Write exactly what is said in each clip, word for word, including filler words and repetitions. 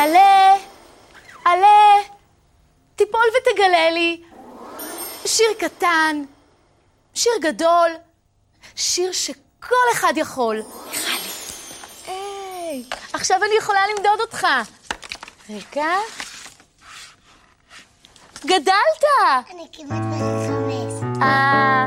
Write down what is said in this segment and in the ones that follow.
עלה, עלה, תיפול ותגלה לי. שיר קטן, שיר גדול, שיר שכל אחד יכול. מיכלי. היי, עכשיו אני יכולה למדוד אותך. רגע. גדלת. אני כמעט בן חמש. אה...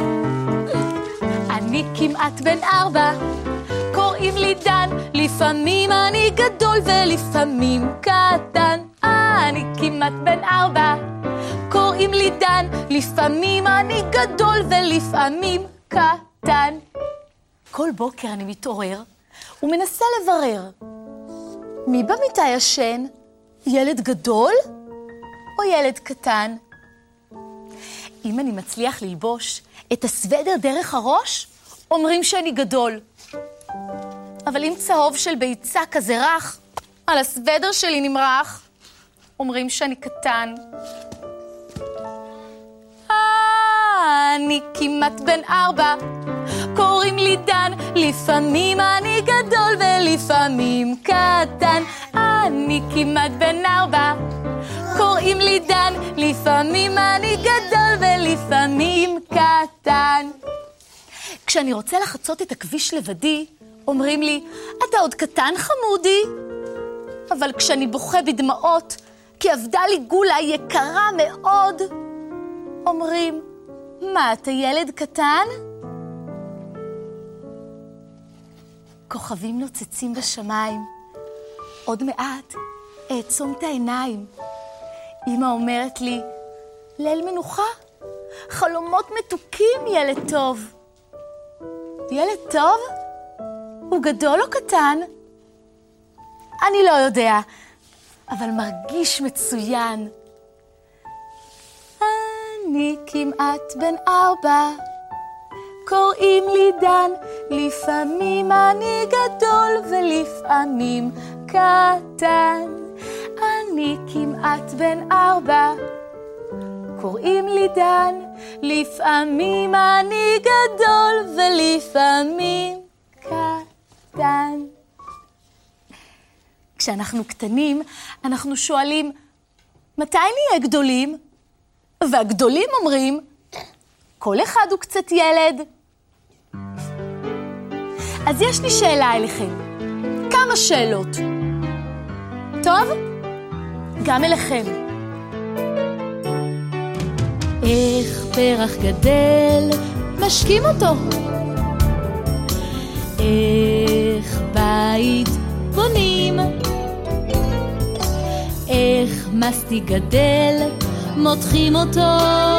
אני כמעט בן ארבע, קוראים לי דן, לפעמים אני גדול ולפעמים קטן. אה, אני כמעט בן ארבע, קוראים לי דן, לפעמים אני גדול ולפעמים קטן. כל בוקר אני מתעורר ומנסה לברר, מי במיטה ישן? ילד גדול או ילד קטן? אם אני מצליח ללבוש את הסוודר דרך הראש, אומרים שאני גדול. אבל אם צהוב של ביצה כזה רך, על הסוודר שלי נמרח, אומרים שאני קטן. אה, אני כמעט בן ארבע, קוראים לי דן, לפעמים אני גדול ולפעמים קטן. אני כמעט בן ארבע, קוראים לי דן, לפעמים אני גדול ולפעמים קטן. כשאני רוצה לחצות את הכביש לבדי, אומרים לי, אתה עוד קטן חמודי. אבל כשאני בוכה בדמעות, כי עבדה לי גולה יקרה מאוד, אומרים, מה, אתה ילד קטן? כוכבים נוצצים בשמיים, עוד מעט אעצום את העיניים. אמא אומרת לי, ליל מנוחה, חלומות מתוקים, ילד טוב. ילד טוב? הוא גדול או קטן? אני לא יודע, אבל מרגיש מצוין. אני כמעט בן ארבע, קוראים לי דן, לפעמים אני גדול ולפעמים קטן. אני כמעט בן ארבע, קוראים לי דן, לפעמים אני גדול ולפעמים קטן. כשאנחנו קטנים, אנחנו שואלים, מתי נהיה גדולים? והגדולים אומרים, כל אחד הוא קצת ילד. אז יש לי שאלה אליכם, כמה שאלות. טוב? גם אליכם. איך פרח גדל, משקים אותו. איך בית בונים. איך מסטיק גדל, מותחים אותו.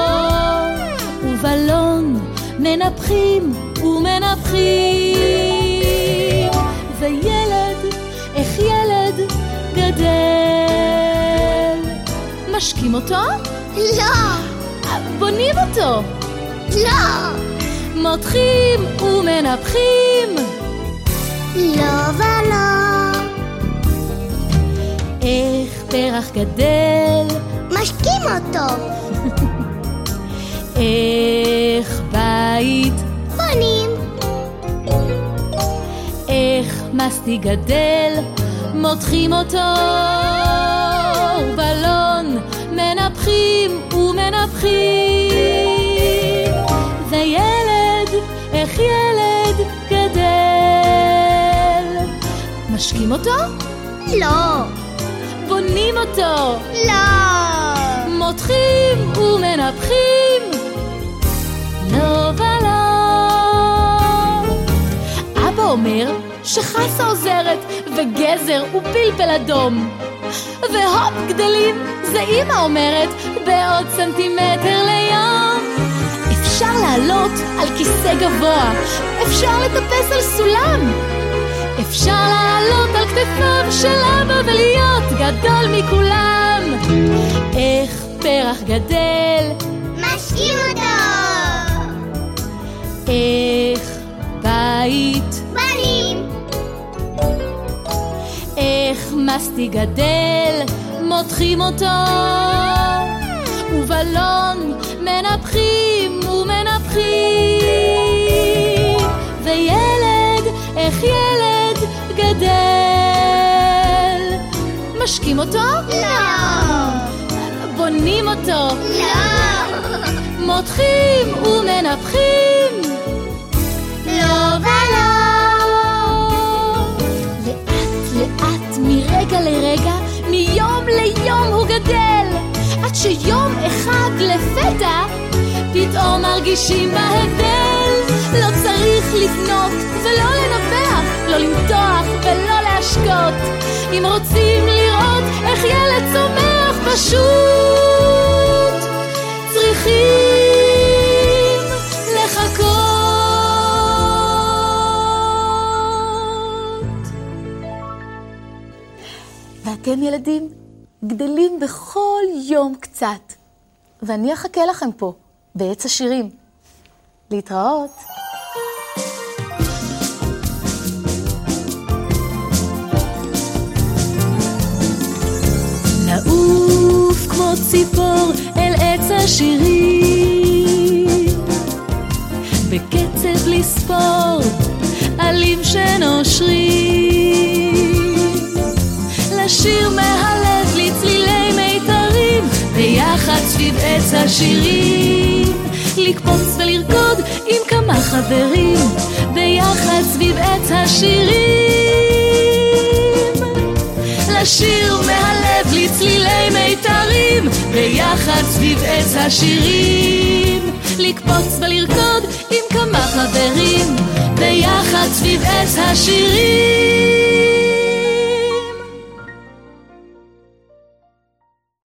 ובלון מנפחים ומנפחים. וילד, איך ילד גדל, משקים אותו? לא. בונים אותו? לא. מותחים ומנפחים? לא ולא. איך פרח גדל, משקים אותו. איך בית בונים. איך מסטיק גדל, מותחים אותו. ובלון מנפחים ומנפחים. וילד, איך ילד גדל, משקים אותו? לא. בונים אותו? לא. מותחים ומנפחים? לא ולא. אבא אומר שחסה עוזרת וגזר ופלפל אדום, והופ גדלים, זה אמא אומרת, בעוד סנטימטר ליום. אפשר לעלות על כיסא גבוה, אפשר לטפס על סולם, אפשר לעלות על כתפיו של אבא ולהיות גדול מכולם. איך פרח גדל, משקים אותו. איך בית בנים. איך מסטיק גדל, מותחים אותו. ובלון מנפחים ומנפחים. וילד, איך ילד גדל, מנשקים אותו? לא. בונים אותו? לא. מותחים ומנפחים? לא ולא. לאט לאט מרגע לרגע, מיום ליום הוא גדל, עד שיום אחד לפתע פתאום מרגישים בהבדל. לא צריך לבנות ולא לנפח, לא למתוח ולא להשקות. אם רוצים לראות איך ילד צומח, פשוט צריכים לחכות. ואתם ילדים גדלים בכל יום קצת, ואני אחכה לכם פה בעץ השירים. להתראות. לעוף כמו ציפור אל עץ השירים, בקצב לספור עלים שנושרים, לשיר מהלב לצלילי מיתרים, ביחד סביב עץ השירים, לקפוץ ולרקוד עם כמה חברים, ביחד סביב עץ השירים, לשיר מהלב לצלילי מיתרים, ביחד סביב עץ השירים, לקפוץ ולרקוד עם כמה חברים, ביחד סביב עץ השירים.